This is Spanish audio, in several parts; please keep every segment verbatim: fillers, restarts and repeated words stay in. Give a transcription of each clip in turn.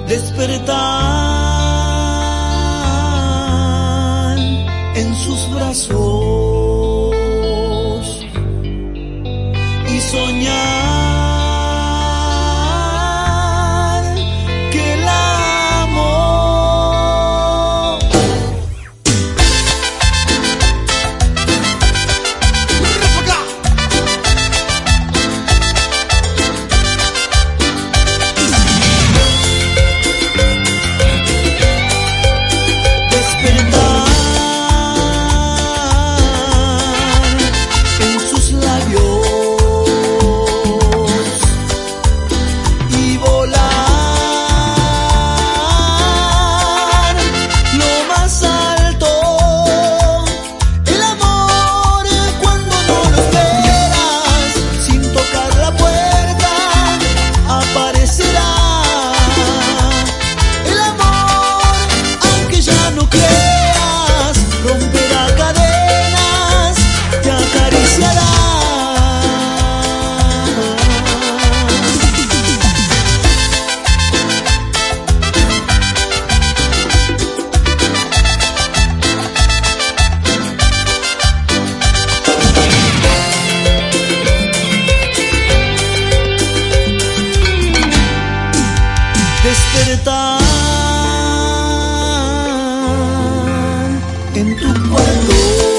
despertar en sus brazos y soñar que la amo. Despertar en tu cuarto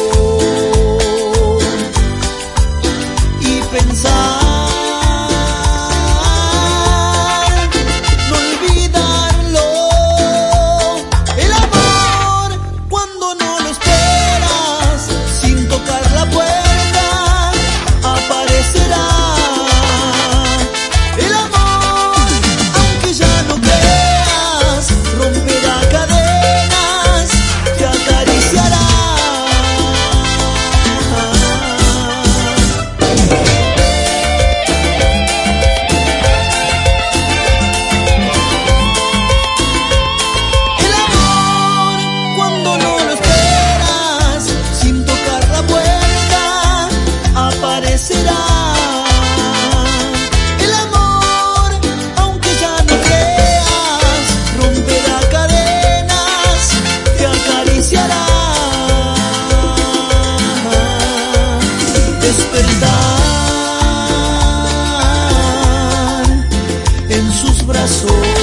y pensar, no olvidarlo, el amor cuando no lo esperas, sin tocar la puerta aparecerá. El amor, aunque ya no creas, romperá cadenas, te acariciará. Despertar en sus brazos